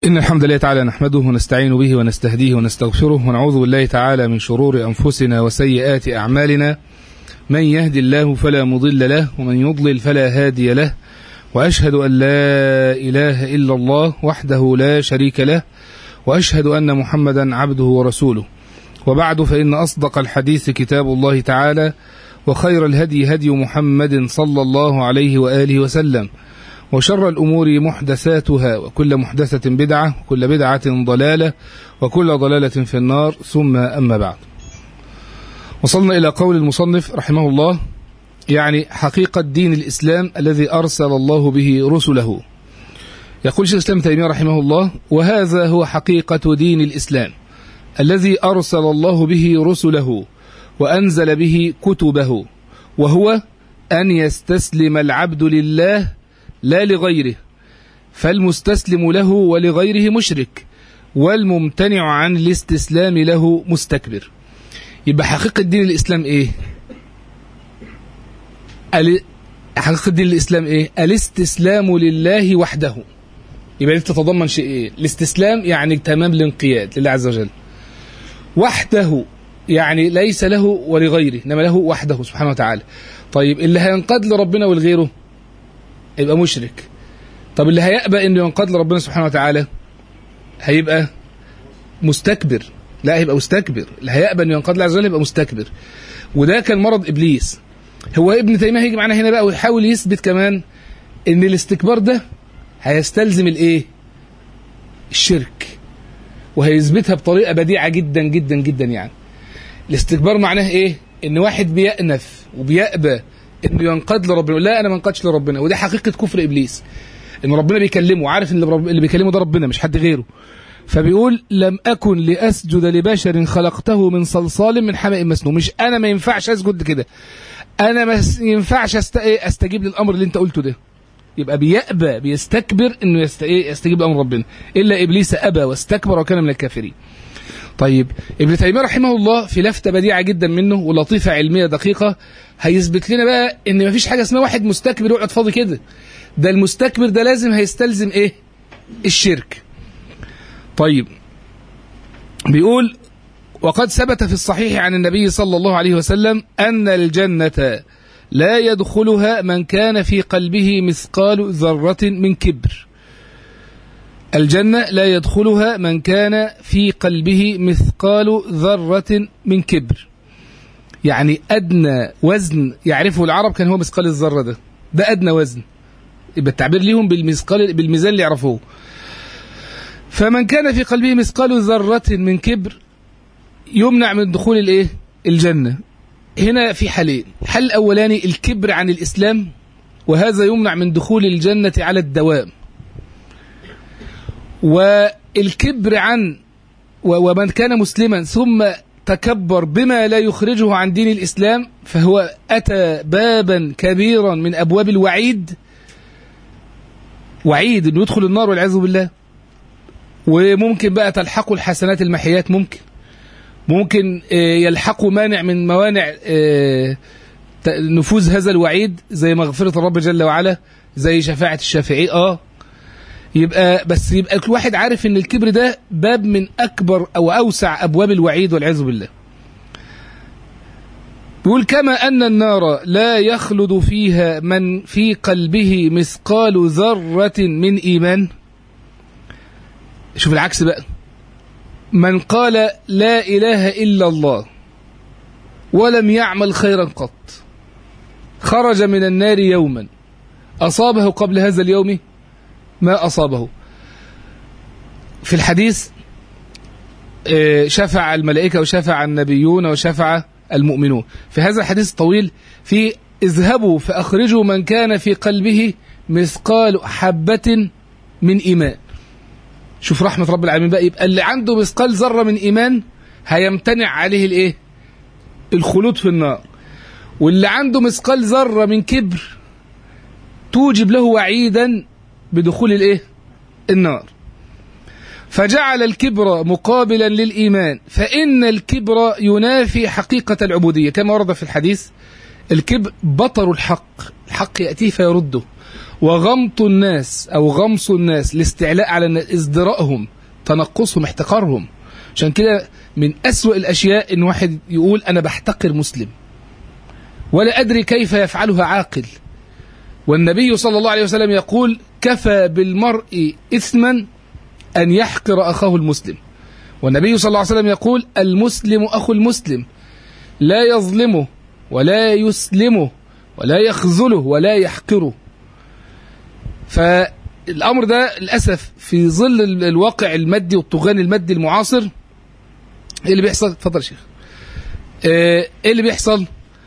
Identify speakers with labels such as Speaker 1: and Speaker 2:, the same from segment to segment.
Speaker 1: إن الحمد لله تعالى نحمده ونستعين به ونستهديه ونستغفره ونعوذ بالله تعالى من شرور أنفسنا وسيئات أعمالنا. من يهد الله فلا مضل له ومن يضلل فلا هادي له، وأشهد أن لا إله إلا الله وحده لا شريك له، وأشهد أن محمدا عبده ورسوله. وبعد، فإن أصدق الحديث كتاب الله تعالى، وخير الهدي هدي محمد صلى الله عليه وآله وسلم، وشر الأمور محدثاتها، وكل محدثة بدعة، وكل بدعة ضلالة، وكل ضلالة في النار، ثم أما بعد. وصلنا إلى قول المصنف رحمه الله، يعني حقيقة دين الإسلام الذي أرسل الله به رسله. يقول شيخ الإسلام تيمية رحمه الله: وهذا هو حقيقة دين الإسلام الذي أرسل الله به رسله وأنزل به كتبه، وهو أن يستسلم العبد لله لا لغيره، فالمستسلم له ولغيره مشرك، والممتنع عن الاستسلام له مستكبر. يبقى حقيقة دين الإسلام إيه؟ حقيقة دين الإسلام إيه؟ الاستسلام لله وحده. يبقى دي تتضمن شيء إيه؟ الاستسلام يعني تمام الانقياد لله عز وجل، وحده يعني ليس له ولغيره، إنما له وحده سبحانه وتعالى. طيب اللي هينقاد لربنا ولغيره يبقى مشرك. طب اللي هيأبى انه ينقاد لربنا سبحانه وتعالى هيبقى مستكبر. لا، هيبقى مستكبر. اللي هيأبى انه ينقاد لله عز وجل يبقى مستكبر. وده كان مرض ابليس. هو ابن تيمية هيجي معنا هنا بقى ويحاول يثبت كمان ان الاستكبار ده هيستلزم الايه؟ الشرك. وهيثبتها بطريقة بديعة جدا جدا جدا. يعني الاستكبار معناه ايه؟ ان واحد بيأنف وبيأبى انه ينقاد لربنا، لا انا ما انقادش لربنا. ودي حقيقه كفر ابليس، ان ربنا بيكلمه، عارف ان اللي بيكلمه ده ربنا مش حد غيره. فبيقول: لم اكن لاسجد لبشر خلقته من صلصال من حمأ مسنون. مش انا ما ينفعش اسجد كده، انا ما ينفعش استجيب للامر اللي انت قلته ده. يبقى بيأبى، بيستكبر انه يستجيب لامر ربنا. الا ابليس ابى واستكبر وكان من الكافرين. طيب ابن تيمية رحمه الله في لفتة بديعة جدا منه ولطيفة علمية دقيقة هيثبت لنا بقى ان مفيش حاجة اسمها واحد مستكبر يقعد فاضي كده. ده المستكبر ده لازم هيستلزم ايه؟ الشرك. طيب بيقول: وقد ثبت في الصحيح عن النبي صلى الله عليه وسلم أن الجنة لا يدخلها من كان في قلبه مثقال ذرة من كبر. الجنة لا يدخلها من كان في قلبه مثقال ذرة من كبر. يعني أدنى وزن يعرفه العرب كان هو مثقال الذرة ده. ده أدنى وزن، يبقى التعبير ليهم بالميزان اللي يعرفوه. فمن كان في قلبه مثقال ذرة من كبر يمنع من دخول الايه؟ الجنة. هنا في حالين: الحل الأولاني الكبر عن الإسلام، وهذا يمنع من دخول الجنة على الدوام. والكبر عن ومن كان مسلما ثم تكبر بما لا يخرجه عن دين الإسلام فهو أتى بابا كبيرا من أبواب الوعيد، وعيد أنه يدخل النار والعياذ بالله. وممكن بقى تلحقه الحسنات المحيات، ممكن يلحقه مانع من موانع نفوذ هذا الوعيد، زي مغفرة الرب جل وعلا، زي شفاعة الشافعي. يبقى كل واحد عارف ان الكبر ده باب من اكبر او اوسع ابواب الوعيد والعياذ بالله. بيقول: كما ان النار لا يخلد فيها من في قلبه مثقال ذرة من ايمان. شوف العكس بقى: من قال لا اله الا الله ولم يعمل خيرا قط خرج من النار يوما اصابه قبل هذا اليوم ما أصابه. في الحديث شفع الملائكة وشفع النبيون وشفع المؤمنون. في هذا الحديث الطويل في: اذهبوا فأخرجوا من كان في قلبه مثقال حبة من إيمان. شوف رحمة رب العالمين بقى. يبقى اللي عنده مثقال ذرة من إيمان هيمتنع عليه الايه؟ الخلود في النار. واللي عنده مثقال ذرة من كبر توجب له وعيدا بدخول الايه؟ النار. فجعل الكبر مقابلا للإيمان، فإن الكبر ينافي حقيقة العبودية. كما ورد في الحديث: الكبر بطر الحق، الحق يأتيه فيرده. وغمط الناس أو غمص الناس، الاستعلاء على الناس، ازدراءهم، تنقصهم، احتقارهم. عشان كده من أسوأ الأشياء إن واحد يقول أنا بحتقر مسلم ولا أدري كيف يفعلها عاقل. والنبي صلى الله عليه وسلم يقول كفى بالمرء إثما أن يحقر أخاه المسلم. والنبي صلى الله عليه وسلم يقول المسلم أخو المسلم، لا يظلمه ولا يسلمه ولا يخذله ولا يحقره. فالأمر ده للأسف في ظل الواقع المادي والطغيان المادي المعاصر ايه اللي بيحصل؟ اتفضل يا شيخ. ايه اللي بيحصل؟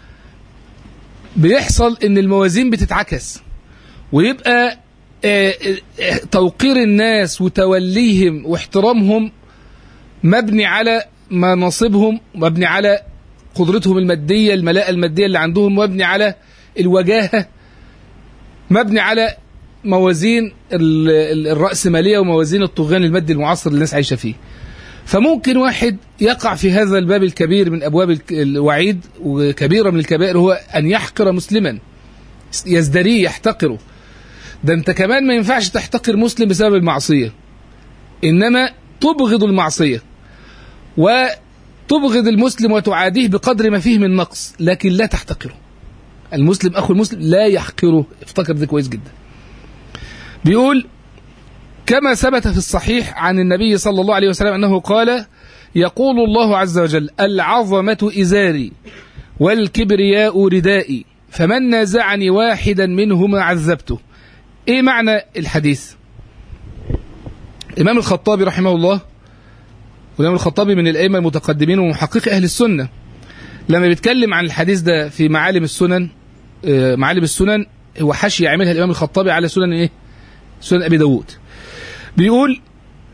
Speaker 1: بيحصل ان الموازين بتتعكس، ويبقى توقير الناس وتوليهم واحترامهم مبني على مناصبهم، مبني على قدرتهم المادية، الملاءة المادية اللي عندهم، مبني على الوجاهة، مبني على موازين الرأسمالية وموازين الطغيان المادي المعاصر اللي الناس عايشة فيه. فممكن واحد يقع في هذا الباب الكبير من أبواب الوعيد، وكبيرة من الكبائر هو أن يحقر مسلما، يزدريه، يحتقره. ده أنت كمان ما ينفعش تحتقر مسلم بسبب المعصية، إنما تبغض المعصية وتبغض المسلم وتعاديه بقدر ما فيه من نقص، لكن لا تحتقره. المسلم أخو المسلم لا يحقره. افتكر ده كويس جدا. بيقول كما ثبت في الصحيح عن النبي صلى الله عليه وسلم أنه قال يقول الله عز وجل العظمة إزاري والكبرياء ردائي فمن نازعني واحدا منهما عذبته. ايه معنى الحديث؟ الإمام الخطابي رحمه الله، والإمام الخطابي من الأئمة المتقدمين ومحقق أهل السنة، لما بيتكلم عن الحديث ده في معالم السنن، معالم السنن هو حاشية يعملها الإمام الخطابي على سنن ايه؟ سنن أبي داود. بيقول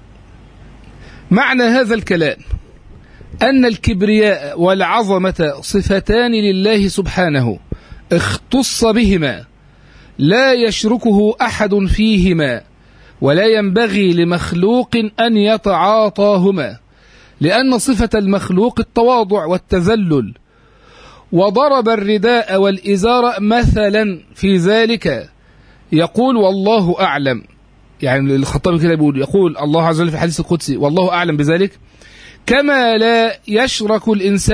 Speaker 1: معنى هذا الكلام أن الكبرياء والعظمة صفتان لله سبحانه اختص بهما لا يشركه أحد فيهما، ولا ينبغي لمخلوق أن يتعاطاهما، لأن صفة المخلوق التواضع والتذلل. وضرب الرداء والإزار مثلا في ذلك، يقول والله أعلم. يعني الخطابي كده يقول الله عز وجل في الحديث القدسي والله أعلم بذلك، كما لا يشرك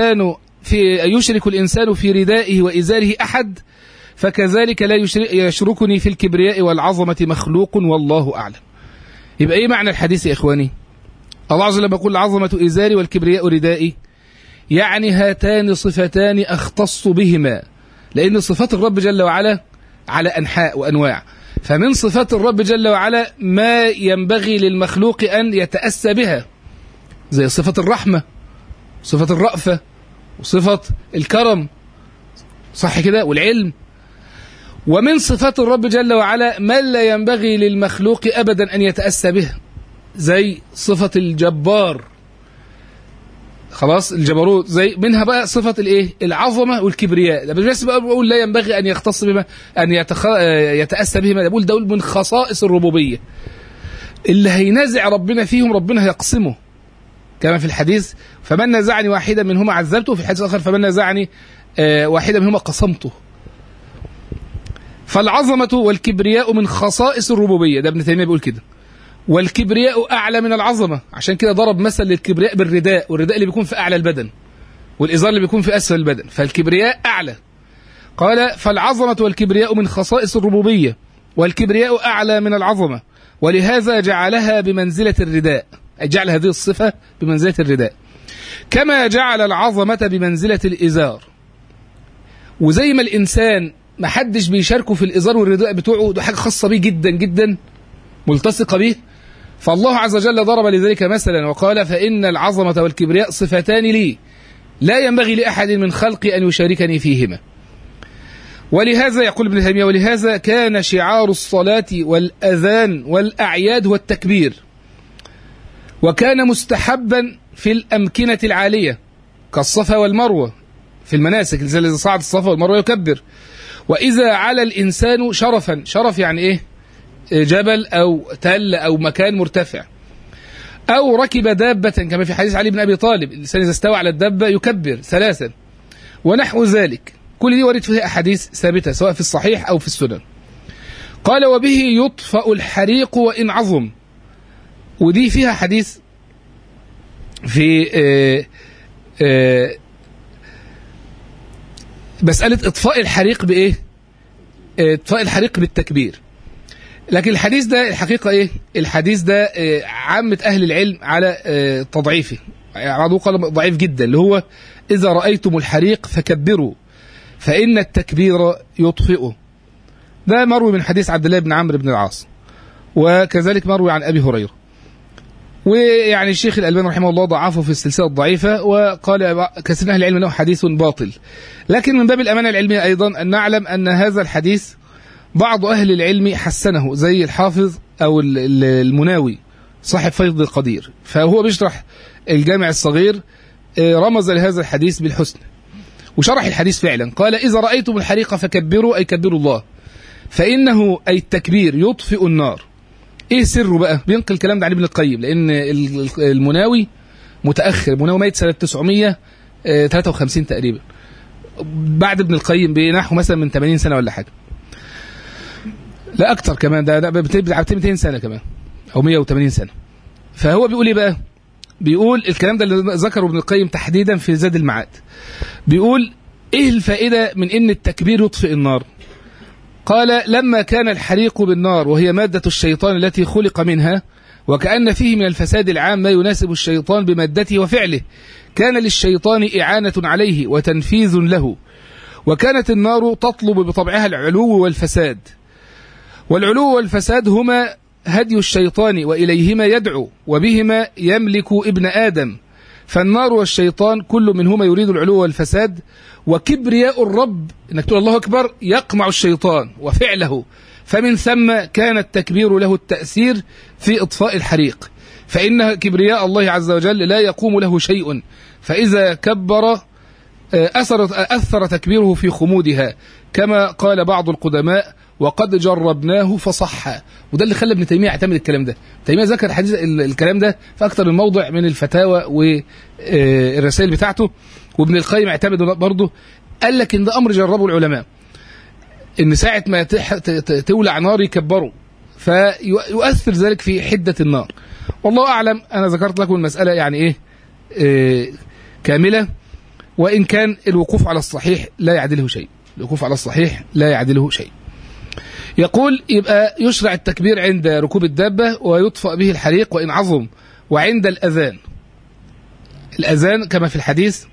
Speaker 1: الإنسان في ردائه وإزاره أحد، فكذلك لا يشركني في الكبرياء والعظمة مخلوق والله أعلم. يبقى إيه معنى الحديث يا إخواني؟ الله عز وجل يقول العظمة إزاري والكبرياء ردائي، يعني هاتان صفتان أختص بهما، لأن صفات الرب جل وعلا على أنحاء وأنواع. فمن صفات الرب جل وعلا ما ينبغي للمخلوق أن يتأسى بها، زي صفة الرحمة، صفة الرأفة، وصفة الكرم، صح كده، والعلم. ومن صفات الرب جل وعلا ما لا ينبغي للمخلوق أبدا أن يتأسى بها، زي صفة الجبار، خلاص، الجبروت. زي منها بقى صفة الايه؟ العظمة والكبرياء. ده بس بقى بقول لا ينبغي أن يختص بما أن يتأسى بهما، ده بقول دول من خصائص الربوبية اللي هينازع ربنا فيهم ربنا هيقسمه، كما في الحديث فمن نازعني واحدا منهما عذبته، في الحديث الآخر فمن نازعني واحدا منهما قسمته. فالعظمة والكبرياء من خصائص الربوبية، ده ابن تيمية بيقول كده. والكبرياء أعلى من العظمة، عشان كده ضرب مثل للكبرياء بالرداء، والرداء اللي بيكون في أعلى البدن، والإزار اللي بيكون في أسفل البدن، فالكبرياء أعلى. قال فالعظمة والكبرياء من خصائص الربوبية، والكبرياء أعلى من العظمة، ولهذا جعلها بمنزلة الرداء، جعل هذه الصفة بمنزلة الرداء، كما جعل العظمة بمنزلة الإزار. وزي ما الإنسان ما حدش بيشاركه في الإزار والرداء بتوعه، ده حاجة خاصة بيه جدا جدا، ملتصقة به، فالله عز وجل ضرب لذلك مثلا وقال فإن العظمة والكبرياء صفتان لي لا ينبغي لأحد من خلقي أن يشاركني فيهما. ولهذا يقول ابن تيمية ولهذا كان شعار الصلاة والأذان والأعياد هو التكبير، وكان مستحبا في الأمكنة العالية كالصفا والمروة في المناسك، الذي صعد الصفا والمروة يكبر. وإذا على الإنسان شرفا، شرف يعني إيه؟ جبل أو تل أو مكان مرتفع، أو ركب دابة كما في حديث علي بن أبي طالب الإنسان إذا استوى على الدابة يكبر ثلاثا ونحو ذلك. كل دي ورد فيها أحاديث ثابتة سواء في الصحيح أو في السنن. قال وبه يطفأ الحريق وإن عظم. ودي فيها حديث في مسألة إطفاء الحريق بإيه؟ إطفاء الحريق بالتكبير. لكن الحديث ده الحقيقة إيه؟ الحديث ده عامة أهل العلم على تضعيفه، بعضهم قال ضعيف جدا، اللي هو إذا رأيتم الحريق فكبروا فإن التكبير يطفئه. ده مروي من حديث عبد الله بن عمرو بن العاص، وكذلك مروي عن أبي هريرة. ويعني الشيخ الألباني رحمه الله ضعفه في السلسلة الضعيفة، وقال كثير من أهل العلم أنه حديث باطل. لكن من باب الأمانة العلمية أيضا أن نعلم أن هذا الحديث بعض أهل العلم حسنه، زي الحافظ أو المناوي صاحب فيض القدير، فهو بيشرح الجامع الصغير رمز لهذا الحديث بالحسن وشرح الحديث فعلا. قال إذا رأيتم الحريق فكبروا، أي كبروا الله، فإنه أي التكبير يطفئ النار. إيه سره بقى؟ بينقل الكلام ده عن ابن القيم، لأن المناوي متأخر، المناوي ميت سنة 953 تقريبا، بعد ابن القيم بنحو مثلا من 80 سنة ولا حاجة، لا أكتر كمان، ده 200 سنة كمان أو 180 سنة. فهو بيقول إيه بقى؟ بيقول الكلام ده اللي ذكره ابن القيم تحديدا في زاد المعاد. بيقول إيه الفائدة من إن التكبير يطفئ النار؟ قال لما كان الحريق بالنار وهي مادة الشيطان التي خلق منها، وكأن فيه من الفساد العام ما يناسب الشيطان بمادته وفعله، كان للشيطان إعانة عليه وتنفيذ له. وكانت النار تطلب بطبعها العلو والفساد، والعلو والفساد هما هدي الشيطان وإليهما يدعو وبهما يملك ابن آدم، فالنار والشيطان كل منهما يريد العلو والفساد. وكبرياء الرب انك تقول الله أكبر يقمع الشيطان وفعله، فمن ثم كان التكبير له التأثير في إطفاء الحريق، فإن كبرياء الله عز وجل لا يقوم له شيء، فإذا كبر أثر تكبيره في خمودها، كما قال بعض القدماء وقد جربناه فصح. وده اللي خلى ابن تيمية يعتمد الكلام ده. تيمية ذكر حديث الكلام ده في أكثر من موضع من الفتاوى والرسائل بتاعته، وابن القيم اعتمد برضه، قال لك إن ده أمر جربه العلماء، إن ساعة ما تولع نار يكبروا، فيؤثر ذلك في حدة النار. والله أعلم، أنا ذكرت لكم المسألة يعني إيه كاملة، وإن كان الوقوف على الصحيح لا يعدله شيء، الوقوف على الصحيح لا يعدله شيء. يقول يبقى يشرع التكبير عند ركوب الدابة ويطفأ به الحريق وإن عظم، وعند الأذان. الأذان كما في الحديث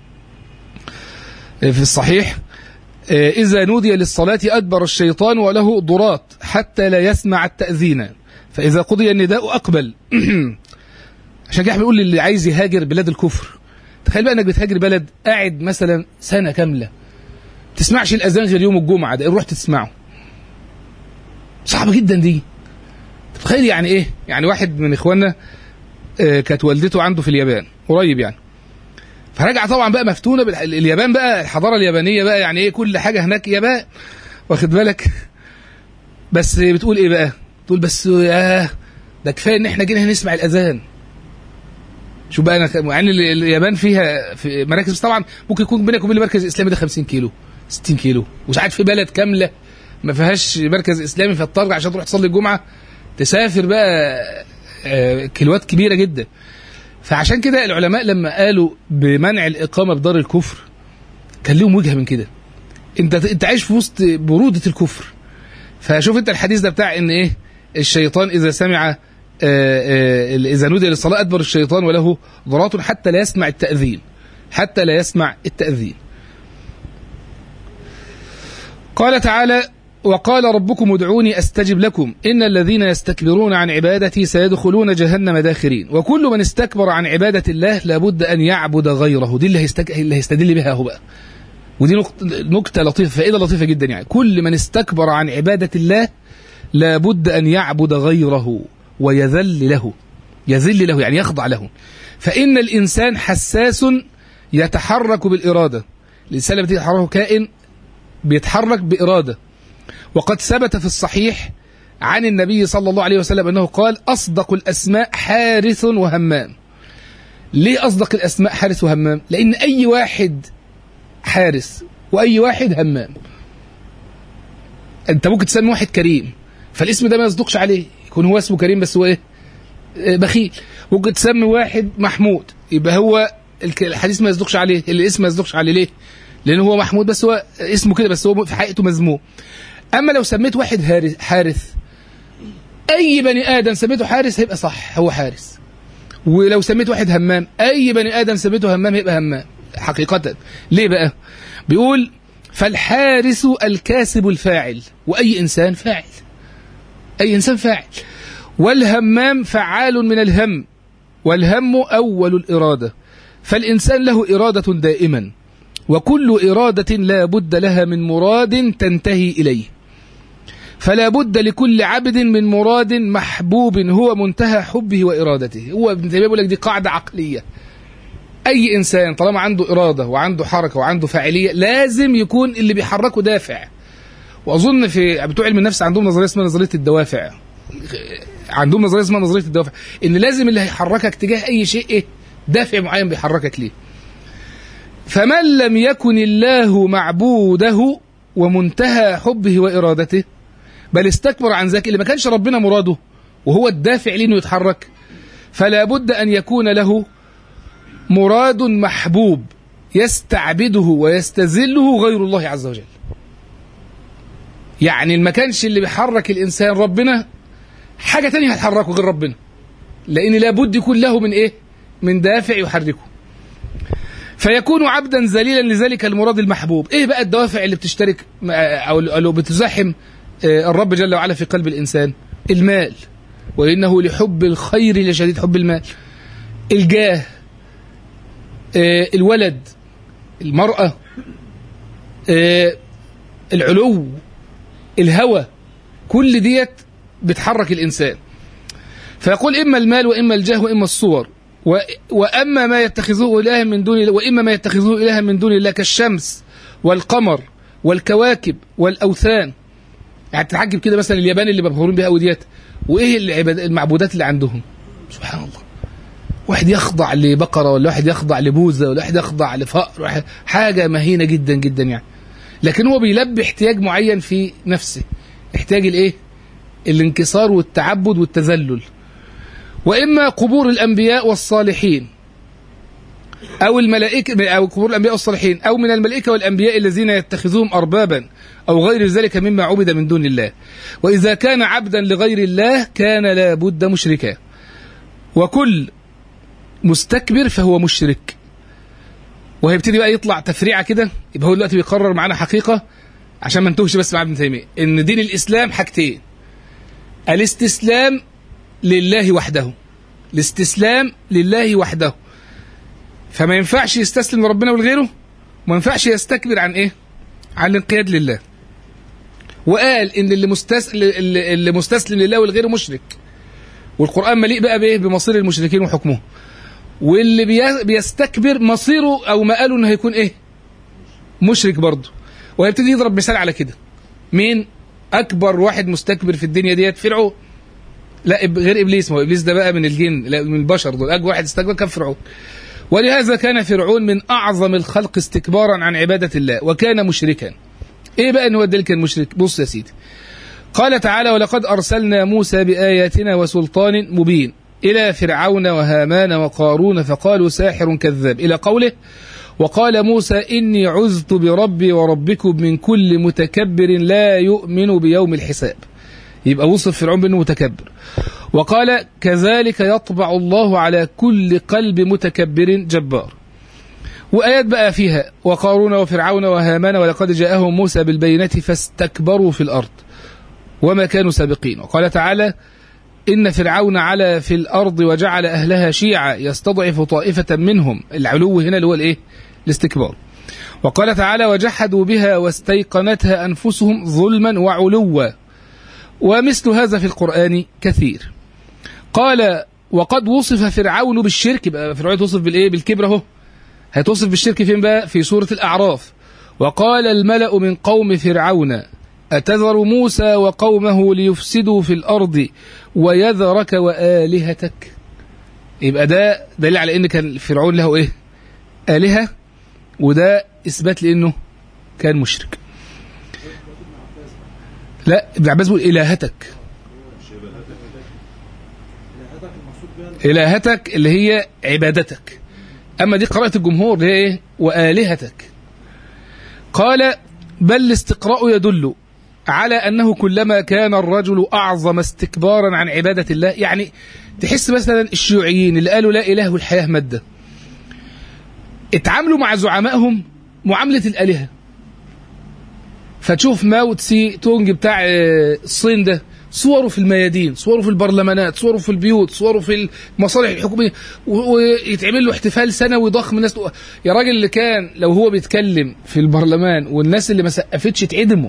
Speaker 1: في الصحيح إذا نودي للصلاة أدبر الشيطان وله ضرات حتى لا يسمع التأذين، فإذا قضي النداء أقبل. عشان كده بيقول للي عايز يهاجر بلاد الكفر، تخيل بقى انك بتهاجر بلد قاعد مثلا سنة كاملة تسمعش الأذان غير يوم الجمعة، ده رحت تسمعه، صعبة جدا دي. تخيل يعني ايه؟ يعني واحد من اخواننا كانت والدته عنده في اليابان قريب يعني، فرجع طبعا بقى مفتونة باليابان، بقى الحضارة اليابانية بقى يعني ايه، كل حاجة هناك يابان، واخد بالك. بس بتقول ايه بقى؟ تقول بس ده كفاية ان احنا جينا نسمع الأذان. شو بقى، يعني اليابان فيها في مراكز، طبعا ممكن يكون بينك وبين المركز الاسلامي ده 50 كيلو 60 كيلو، وساعات في بلد كامله ما فيهاش مركز اسلامي، فتضطر عشان تروح تصلي الجمعه تسافر بقى كيلوات كبيره جدا. فعشان كده العلماء لما قالوا بمنع الاقامه بدار الكفر كان لهم وجهه من كده، انت عايش في وسط بروده الكفر. فشوف انت الحديث ده بتاع ان ايه، الشيطان اذا سمع إذا نودي للصلاة أدبر الشيطان وله ضرات حتى لا يسمع التأذين، حتى لا يسمع التأذين. قال تعالى وقال ربكم ادعوني أستجب لكم إن الذين يستكبرون عن عبادتي سيدخلون جهنم داخرين. وكل من استكبر عن عبادة الله لابد أن يعبد غيره. دي اللي هيستدل بها هو بقى، ودي نكتة لطيفة، فائدة لطيفة جدا. يعني كل من استكبر عن عبادة الله لابد أن يعبد غيره ويذل له، يذل له يعني يخضع له. فإن الإنسان حساس يتحرك بالإرادة، الإنسان لما يتحرك كائن بيتحرك بإرادة. وقد ثبت في الصحيح عن النبي صلى الله عليه وسلم أنه قال أصدق الأسماء حارث وهمام. ليه أصدق الأسماء حارث وهمام؟ لأن أي واحد حارث وأي واحد همام. أنت ممكن تسمي واحد كريم فالاسم ده ما يصدقش عليه، يكون هو اسمه كريم بس هو ايه؟ بخيل. ممكن تسمي واحد محمود، يبقى هو الحديث ما يصدقش عليه، الاسم ما يصدقش عليه. ليه؟ لأنه هو محمود بس هو اسمه كده، بس هو في حقيقته مذموم. أما لو سميت واحد حارث، أي بني آدم سميته حارث هيبقى صح، هو حارث. ولو سميت واحد همام، أي بني آدم سميته همام هيبقى همام حقيقة. ليه بقى؟ بيقول فالحارث الكاسب الفاعل، وأي إنسان فاعل، أي إنسان فاعل. والهمام فعال من الهم، والهم أول الإرادة، فالإنسان له إرادة دائما، وكل إرادة لا بد لها من مراد تنتهي إليه، فلا بد لكل عبد من مراد محبوب هو منتهى حبه وإرادته. هو ابن تيمية بيقول لك دي قاعدة عقلية، أي إنسان طالما عنده إرادة وعنده حركة وعنده فاعلية لازم يكون اللي بيحركه دافع. وأظن في بتوع علم النفس عندهم نظرية اسمها نظرية الدوافع، عندهم نظرية اسمها نظرية الدوافع، إن لازم اللي هيحركك تجاه أي شيء إيه؟ دافع معين بيحركك ليه. فمن لم يكن الله معبوده ومنتهى حبه وإرادته، بل استكبر عن ذلك، اللي ما كانش ربنا مراده وهو الدافع ليه انه يتحرك، فلا بد أن يكون له مراد محبوب يستعبده ويستذله غير الله عز وجل. يعني ما كانش اللي بيحرك الإنسان ربنا، حاجة تانية هتحركه غير ربنا، لأن لا بد يكون له من إيه؟ من دافع يحركه، فيكون عبدا ذليلا لذلك المراد المحبوب. إيه بقى الدوافع اللي بتشترك أو بتزاحم الرب جل وعلا في قلب الإنسان؟ المال، وإنه لحب الخير لشديد حب المال، الجاه، الولد، المرأة، العلو، الهوى، كل ديت بتحرك الإنسان. فيقول إما المال وإما الجاه وإما الصور، وأما ما يتخذوه إلها من دون الله، وإما ما يتخذوه إلها من دون الله كالشمس والقمر والكواكب والأوثان. يعني تتعجب كده مثلا اليابان اللي مبهورين بها وديت، وإيه المعبودات اللي عندهم؟ سبحان الله، واحد يخضع لبقرة، ولا واحد يخضع لبوزة، ولا واحد يخضع لفأر، حاجة مهينة جدا جدا يعني. لكن هو بيلبي احتياج معين في نفسه، احتياج الايه؟ الانكسار والتعبد والتذلل. وإما قبور الأنبياء والصالحين أو الملائكة، أو قبور الأنبياء والصالحين، أو من الملائكة والأنبياء الذين يتخذوهم أربابا أو غير ذلك مما عبد من دون الله. وإذا كان عبدا لغير الله كان لا بد مشركا، وكل مستكبر فهو مشرك. وهيبتدي بقى يطلع تفريعة كده، يبقى هو دلوقتي بيقرر معانا حقيقة عشان ما نتوهش بس مع ابن تيمية، إن دين الإسلام حاجتين: الاستسلام لله وحده، الاستسلام لله وحده، فما ينفعش يستسلم لربنا ولغيره، وما ينفعش يستكبر عن ايه؟ عن الانقياد لله. وقال ان اللي مستسلم لله ولغيره مشرك، والقرآن مليء بقى بايه؟ بمصير المشركين وحكمه. واللي بيستكبر مصيره او مآله انه هيكون ايه؟ مشرك برضه. وهيبتدي يضرب مثال على كده. مين اكبر واحد مستكبر في الدنيا ديت؟ فرعون. لا غير ابليس، ما هو ابليس ده بقى من الجن، لا من البشر، دول اكبر واحد استكبر كان فرعون. ولهذا كان فرعون من اعظم الخلق استكبارا عن عبادة الله، وكان مشركا. ايه بقى ان هو ده كان مشرك؟ بص يا سيدي، قال تعالى: ولقد ارسلنا موسى بآياتنا وسلطان مبين الى فرعون وهامان وقارون فقالوا ساحر كذاب، الى قوله: وقال موسى إني عذت بربي وربكم من كل متكبر لا يؤمن بيوم الحساب. يبقى وصف فرعون بأنه متكبر. وقال: كذلك يطبع الله على كل قلب متكبر جبار. وآيات بقى فيها: وقارون وفرعون وهامان ولقد جاءهم موسى بالبينات فاستكبروا في الأرض وما كانوا سابقين. وقال تعالى: إن فرعون علا في الأرض وجعل أهلها شيعا يستضعف طائفة منهم. العلو هنا اللي هو الإيه؟ الاستكبار. وقال تعالى: وجحدوا بها واستيقنتها أنفسهم ظلما وعلوا. ومثل هذا في القرآن كثير. قال: وقد وصف فرعون بالشرك. بقى فرعون توصف بالإيه؟ بالكبر اهو. هيتوصف بالشرك فين بقى؟ في سورة الأعراف: وقال الملأ من قوم فرعون أتذر موسى وقومه ليفسدوا في الأرض ويذرك وآلهتك. يبقى ده دليل على إن كان فرعون له إيه؟ آلهة، وده إثبات لأنه كان مشرك. لا ابن عباس بيقول إلهتك، إلهتك اللي هي عبادتك. أما دي قراءة الجمهور اللي هي إيه؟ وآلهتك. قال بل الاستقراء يدل على أنه كلما كان الرجل أعظم استكبارا عن عبادة الله. يعني تحس مثلا الشيوعيين اللي قالوا لا إله والحياة مادة اتعاملوا مع زعمائهم معاملة الآلهة. فتشوف ماو تسي تونج بتاع الصين ده صوره في الميادين، صوره في البرلمانات، صوره في البيوت، صوره في المصالح الحكومية، ويتعمل له احتفال سنوي ضخم. الناس يا راجل اللي كان لو هو بيتكلم في البرلمان والناس اللي ما سقفتش تعدمه.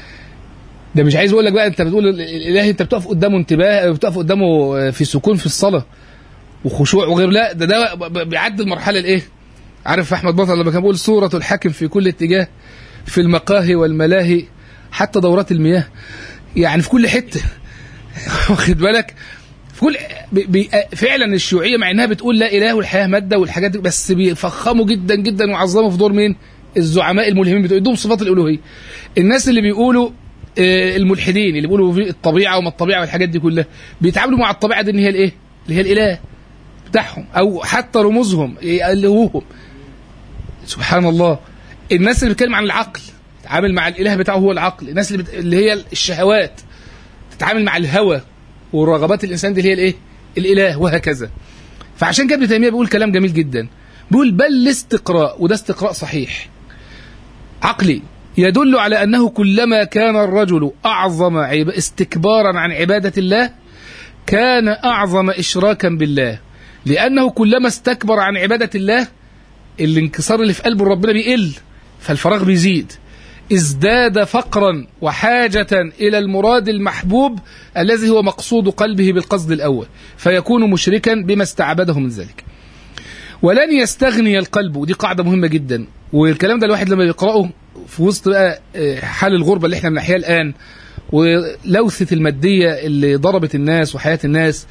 Speaker 1: ده مش عايز اقول لك بقى انت بتقول الالهي انت بتقف قدامه انتباه، بتقف قدامه في سكون في الصلاة وخشوع وغير. لا ده بيعدي المرحلة الايه؟ عارف احمد بطل لما كان بيقول صورة الحاكم في كل اتجاه في المقاهي والملاهي حتى دورات المياه، يعني في كل حتة واخد بالك في كل فعلا الشيوعية مع انها بتقول لا اله والحياة مادة والحاجات دي، بس بيفخموا جدا جدا وعظموا في دور مين؟ الزعماء الملهمين بتوع صفات الالوهية. الناس اللي بيقولوا الملحدين اللي بيقولوا في الطبيعة وما الطبيعة والحاجات دي كلها بيتعاملوا مع الطبيعة دي ان هي الايه؟ اللي هي الاله بتاعهم او حتى رموزهم يألهوهم. سبحان الله. الناس اللي بتتكلم عن العقل تتعامل مع الاله بتاعه هو العقل. الناس اللي هي الشهوات تتعامل مع الهوى والرغبات الانسان دي اللي هي الايه؟ الاله، وهكذا. فعشان كده ابن تيميه بيقول كلام جميل جدا، بيقول بل الاستقراء، وده استقراء صحيح عقلي، يدل على انه كلما كان الرجل اعظم استكبارا عن عباده الله كان اعظم اشراكا بالله، لانه كلما استكبر عن عباده الله الانكسار اللي في قلبه ربنا بيقل، فالفراغ بيزيد، ازداد فقرا وحاجة إلى المراد المحبوب الذي هو مقصود قلبه بالقصد الأول، فيكون مشركا بما استعبده من ذلك. ولن يستغني القلب، ودي قاعدة مهمة جدا، والكلام ده الواحد لما يقرأه في وسط بقى حال الغربة اللي احنا بنحياها الآن ولوثة المادية اللي ضربت الناس وحياة الناس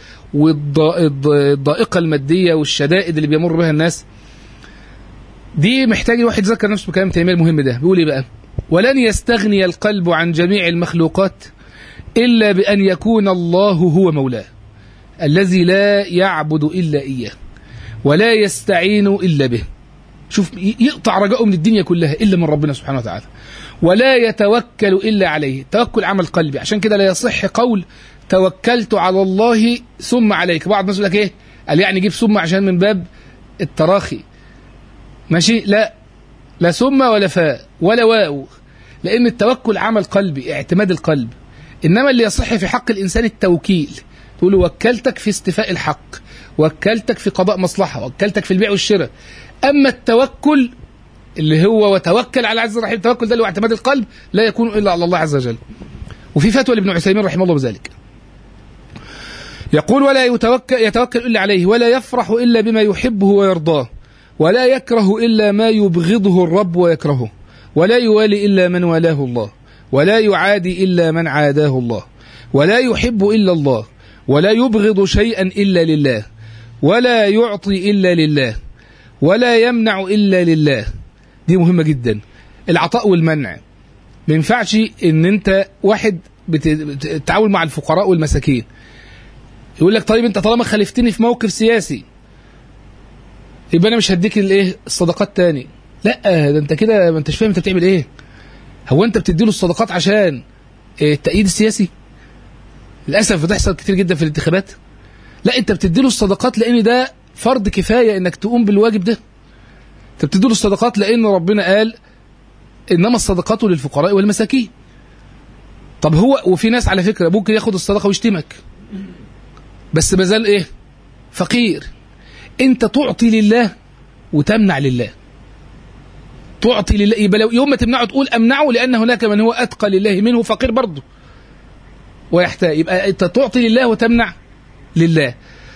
Speaker 1: والضائقة المادية والشدائد اللي بيمر بها الناس، دي محتاج الواحد يذكر نفسه بكلام تيمية المهم ده. بيقول ايه بقى؟ ولن يستغني القلب عن جميع المخلوقات إلا بأن يكون الله هو مولاه الذي لا يعبد إلا إياه ولا يستعين إلا به. شوف، يقطع رجاءه من الدنيا كلها إلا من ربنا سبحانه وتعالى، ولا يتوكل إلا عليه. توكل عمل قلبي، عشان كده لا يصح قول توكلت على الله ثم عليك. بعض الناس يقول لك ايه؟ قال يعني جيب ثم عشان من باب التراخي، ماشي؟ لا ثم ولا فاء ولا واو، لأن التوكل عمل قلبي، اعتماد القلب. إنما اللي يصح في حق الإنسان التوكيل، تقول له وكلتك في استفاء الحق، وكلتك في قضاء مصلحة، وكلتك في البيع والشراء. أما التوكل اللي هو وتوكل على عز الرحيم، التوكل ده اللي هو اعتماد القلب، لا يكون إلا على الله عز وجل. وفي فتوى لابن عثيمين رحمه الله بذلك، يقول ولا يتوكل إلا عليه، ولا يفرح إلا بما يحبه ويرضاه، ولا يكره إلا ما يبغضه الرب ويكرهه، ولا يوالي إلا من والاه الله، ولا يعادي إلا من عاداه الله، ولا يحب إلا الله، ولا يبغض شيئا إلا لله، ولا يعطي إلا لله، ولا يمنع إلا لله. دي مهمة جدا، العطاء والمنع. ما ينفعش ان انت واحد بتتعامل مع الفقراء والمساكين يقول لك طيب انت طالما خالفتني في موقف سياسي يبقى انا مش هديك الايه الصدقات تاني. لا، ده انت كده ما انتش فاهم انت بتعمل ايه. هو انت بتديله الصدقات عشان التأييد السياسي؟ للاسف بتحصل كتير جدا في الانتخابات. لا، انت بتديله الصدقات لان ده فرض كفايه انك تقوم بالواجب ده. انت بتديله الصدقات لان ربنا قال انما الصدقات للفقراء والمساكين. طب هو وفي ناس على فكره ممكن ياخد الصدقه ويشتمك بس ما زال ايه؟ فقير. انت تعطي لله وتمنع لله. تعطي لله، يبقى لو يوم ما تمنعه تقول امنعه لان هناك من هو اتقى لله منه فقير برضه ويحتاج. يبقى انت تعطي لله وتمنع لله.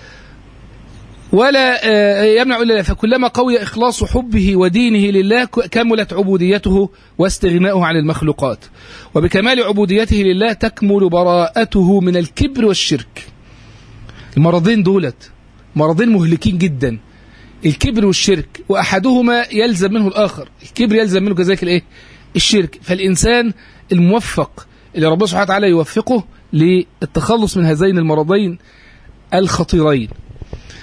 Speaker 1: ولا يمنع الا لله، فكلما قوي اخلاص حبه ودينه لله كملت عبوديته واستغناؤه عن المخلوقات. وبكمال عبوديته لله تكمل براءته من الكبر والشرك. المرضين دولت مرضين مهلكين جدا، الكبر والشرك، واحدهما يلزم منه الاخر. الكبر يلزم منه كذلك الايه؟ الشرك. فالانسان الموفق اللي ربنا سبحانه وتعالى يوفقه للتخلص من هذين المرضين الخطيرين.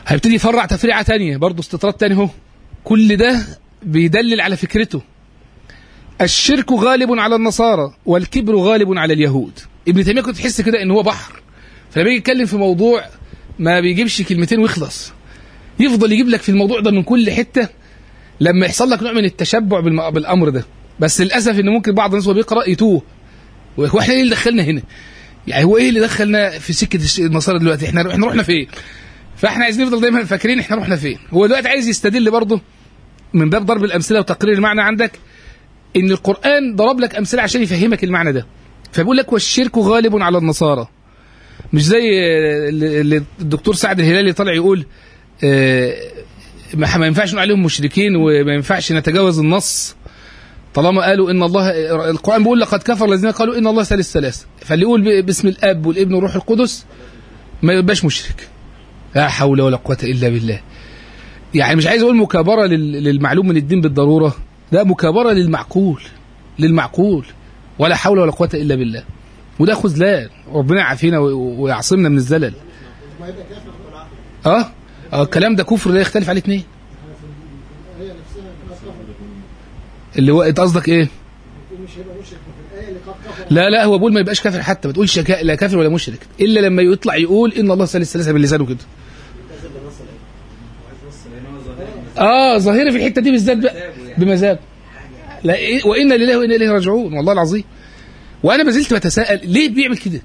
Speaker 1: هيبتدي يفرع تفريعة تانية برضه، استطراد تاني اهو. كل ده بيدلل على فكرته. الشرك غالب على النصارى والكبر غالب على اليهود. ابن تيمية كنت تحس كده ان هو بحر، فلما بيجي يتكلم في موضوع ما بيجيبش كلمتين ويخلص، يفضل يجيب لك في الموضوع ده من كل حتة لما يحصل لك نوع من التشبع بالامر ده. بس للاسف ان ممكن بعض الناس وهو بيقرا يتوه، واحنا ايه اللي دخلنا هنا؟ يعني هو ايه اللي دخلنا في سكه النصارى دلوقتي؟ احنا رحنا فين؟ فاحنا عايزين نفضل دايما فاكرين احنا رحنا فين. هو دلوقتي عايز يستدل برضه من باب ضرب الامثله وتقرير المعنى عندك، ان القران ضرب لك امثله عشان يفهمك المعنى ده. فبيقول لك والشرك غالب على النصارى، مش زي اللي الدكتور سعد الهلالي طالع يقول ما ينفعش نقول عليهم مشركين وما ينفعش نتجاوز النص طالما قالوا ان الله، القرآن بيقول لقد كفر الذين قالوا ان الله ثالث ثلاثة، فاللي يقول باسم الاب والابن والروح القدس ما يبقاش مشرك. لا حول ولا قوة الا بالله. يعني مش عايز اقول مكابرة للمعلوم من الدين بالضرورة، لا مكابرة للمعقول ولا حول ولا قوة الا بالله. وده خذلان، ربنا يعافينا ويعصمنا من الزلل. الكلام ده كفر لا يختلف عليه اثنين. اللي هو انت قصدك ايه؟ لا هو بيقول ما يبقاش كافر، حتى ما تقولش لا كافر ولا مشرك الا لما يطلع يقول ان الله ثالث ثلاثة بلسانه كده. ظاهري في الحته دي بالذات بمزاج. لا وإنا لله وإنا إليه راجعون، والله العظيم. وانا ما زلت بتساءل ليه بيعمل كده؟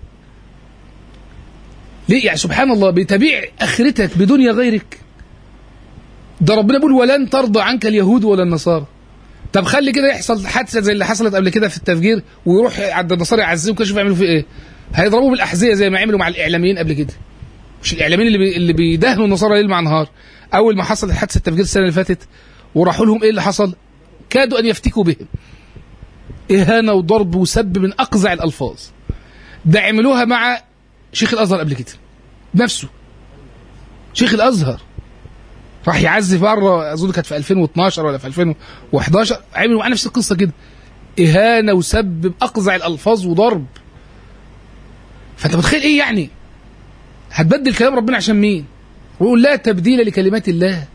Speaker 1: ليه؟ يعني سبحان الله، بتبيع اخرتك بدنيا غيرك. ده ربنا بيقول ولن ترضى عنك اليهود ولا النصارى. طب خلي كده يحصل حادثه زي اللي حصلت قبل كده في التفجير، ويروح عند النصارى يعزوه كده، شوف يعملوا فيه ايه؟ هيضربوه بالاحذيه زي ما عملوا مع الاعلاميين قبل كده. مش الاعلاميين اللي بيدهنوا النصارى ليل مع نهار. اول ما حصلت حادثه التفجير السنه اللي فاتت وراحوا لهم، ايه اللي حصل؟ كادوا ان يفتكوا بهم. اهانه وضرب وسب من اقذع الالفاظ. ده عملوها مع شيخ الازهر قبل كده نفسه. شيخ الازهر راح يعزف مره، اظن كانت في 2012 ولا في 2011، عملوا معاه نفس القصه كده، اهانه وسب باقذع الالفاظ وضرب. فانت متخيل ايه يعني؟ هتبدل كلام ربنا عشان مين؟ ويقول لا تبديل لكلمات الله.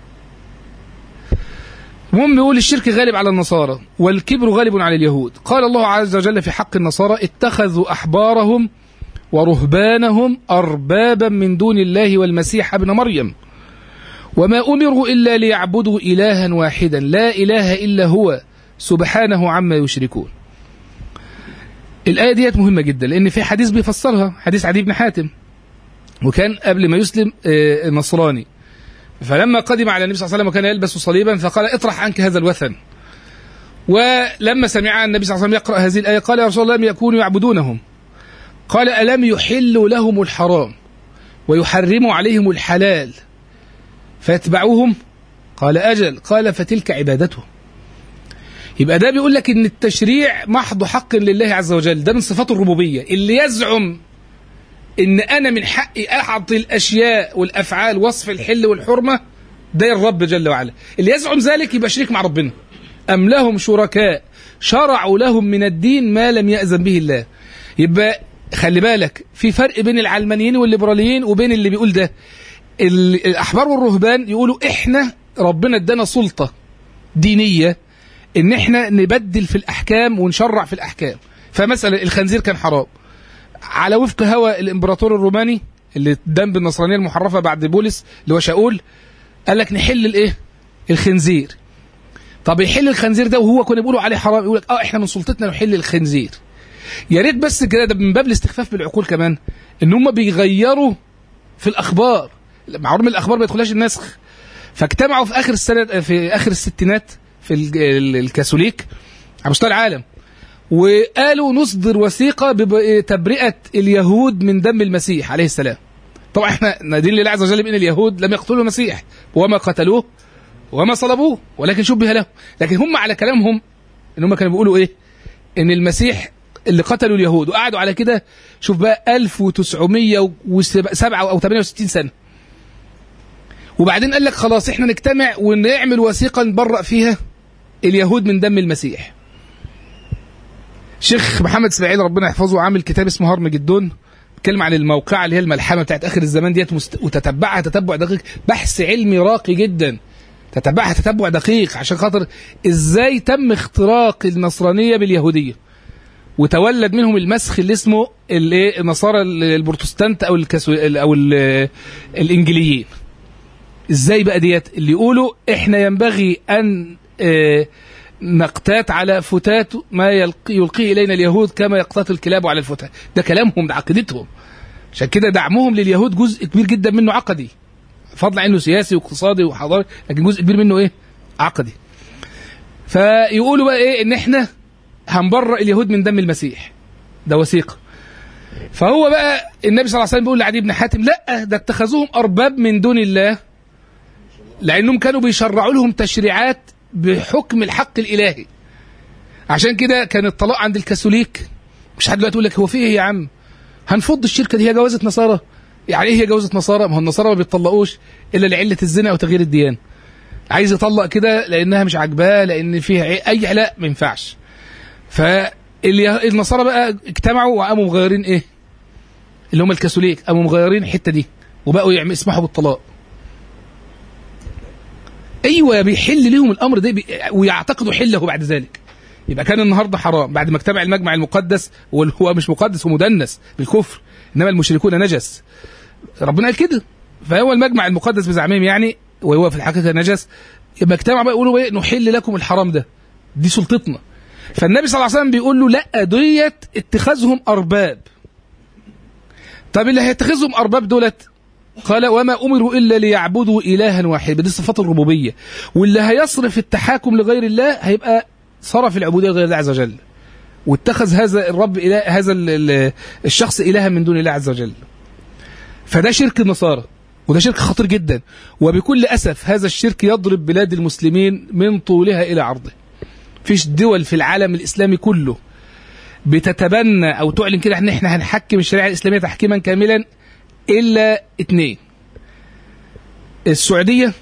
Speaker 1: المهم يقول الشرك غالب على النصارى والكبر غالب على اليهود. قال الله عز وجل في حق النصارى اتخذوا احبارهم ورهبانهم اربابا من دون الله والمسيح ابن مريم وما أمروا إلا ليعبدوا إلها واحدا لا إله إلا هو سبحانه عما يشركون. الآية ديت مهمة جدا، لأن في حديث بيفسرها، حديث عدي بن حاتم، وكان قبل ما يسلم نصراني، فلما قدم على النبي صلى الله عليه وسلم وكان يلبس صليبا فقال اطرح عنك هذا الوثن. ولما سمع النبي صلى الله عليه وسلم يقرأ هذه الآية قال يا رسول الله لم يكونوا يعبدونهم. قال ألم يحلوا لهم الحرام ويحرموا عليهم الحلال فيتبعوهم؟ قال أجل. قال فتلك عبادتهم. يبقى ده بيقول لك ان التشريع محض حق لله عز وجل، ده من صفات الربوبية. اللي يزعم ان انا من حقي اعطي الاشياء والافعال وصف الحل والحرمة، ده الرب جل وعلا. اللي يزعم ذلك يبقى شريك مع ربنا. ام لهم شركاء شرعوا لهم من الدين ما لم يأذن به الله. يبقى خلي بالك في فرق بين العلمانيين والليبراليين وبين اللي بيقول ده. الأحبار والرهبان يقولوا إحنا ربنا ادانا سلطة دينية إن إحنا نبدل في الأحكام ونشرع في الأحكام. فمثلا الخنزير كان حرام على وفق هوى الإمبراطور الروماني اللي دم بالنصرانية المحرفة بعد بولس اللي هو شاول، قال لك نحل الإيه؟ الخنزير. طب يحل الخنزير ده وهو كنا بيقولوا عليه حرام، يقول لك إحنا من سلطتنا نحل الخنزير. يا ريت بس كده، ده من باب الاستخفاف بالعقول كمان، إن هم بيغيروا في الأخبار. معروف الأخبار ما يدخلهاش النسخ. فاجتمعوا في آخر السنة، في آخر الستينات في الكاثوليك على مستوى العالم، وقالوا نصدر وثيقة بتبرئة اليهود من دم المسيح عليه السلام. طبعا احنا ندين لله عز وجل بأن اليهود لم يقتلوا المسيح وما قتلوه وما صلبوه ولكن شبه له. لكن هم على كلامهم ان هم كانوا بيقولوا ايه؟ ان المسيح اللي قتلوا اليهود، وقعدوا على كده شوف بقى 1907 أو 68 سنة. وبعدين قال لك خلاص احنا نجتمع ونعمل وثيقة نبرأ فيها اليهود من دم المسيح. شيخ محمد اسماعيل ربنا يحفظه عامل كتاب اسمه هرم جدون، بتكلم عن الموقعة اللي هي الملحمة بتاعت آخر الزمان ديت وتتبعها تتبع دقيق، بحث علمي راقي جدا، تتبعها تتبع دقيق عشان خاطر ازاي تم اختراق النصرانية باليهودية وتولد منهم المسخ اللي اسمه النصارى البروتستانت او الانجليين. ازاي بقى ديت اللي يقولوا احنا ينبغي ان نقتات على فتات ما يلقيه الينا اليهود كما يقتات الكلاب على الفتات. ده كلامهم، ده عقيدتهم. عشان كده دعمهم لليهود جزء كبير جدا منه عقدي، فضلا عنه سياسي واقتصادي وحضاري، لكن جزء كبير منه ايه؟ عقدي. فيقولوا بقى ايه؟ ان احنا هنبرأ اليهود من دم المسيح، ده وثيقة. فهو بقى النبي صلى الله عليه وسلم بيقول لعدي بن حاتم لا، ده اتخذوهم أرباب من دون الله، لأنهم كانوا بيشرعوا لهم تشريعات بحكم الحق الإلهي. عشان كده كان الطلاق عند الكاثوليك، مش حد دلوقتي يقول لك هو في ايه يا عم؟ هنفض الشركة دي، هي جوازة نصارى. يعني ايه هي جوازة نصارى؟ ما هو النصارى ما بيطلقوش إلا لعلة الزنا أو تغيير الديانة. عايز يطلق كده لأنها مش عاجباه، لأن فيها أي علاء، ما ينفعش. فالنصارى بقى اجتمعوا وقاموا مغيرين ايه؟ اللي هم الكاثوليك قاموا مغيرين الحته دي وبقوا يسمحوا بالطلاق. ايوه، بيحل لهم الامر ده ويعتقدوا حله بعد ذلك. يبقى كان النهارده حرام بعد ما اجتمع المجمع المقدس، وهو مش مقدس ومدنس بالكفر، انما المشركون نجس. ربنا قال كده. فهو المجمع المقدس بزعمهم يعني، وهو في الحقيقه نجس. يبقى اجتمعوا بقى يقولوا ايه؟ نحل لكم الحرام ده، دي سلطتنا. فالنبي صلى الله عليه وسلم بيقول له لا، ديت اتخاذهم أرباب. طب اللي هيتخذهم أرباب دولت، قال وما أمروا إلا ليعبدوا إلها واحدا، دي صفات الربوبية. واللي هيصرف التحاكم لغير الله هيبقى صرف العبودية لغير الله عز وجل، واتخذ هذا الرب إله، هذا الشخص إلها من دون الله عز وجل. فده شرك النصارى، وده شرك خطير جدا. وبكل أسف هذا الشرك يضرب بلاد المسلمين من طولها إلى عرضه. فيش دول في العالم الإسلامي كله بتتبنى أو تعلن كده ان احنا هنحكم الشريعة الإسلامية تحكيما كاملا إلا 2: السعودية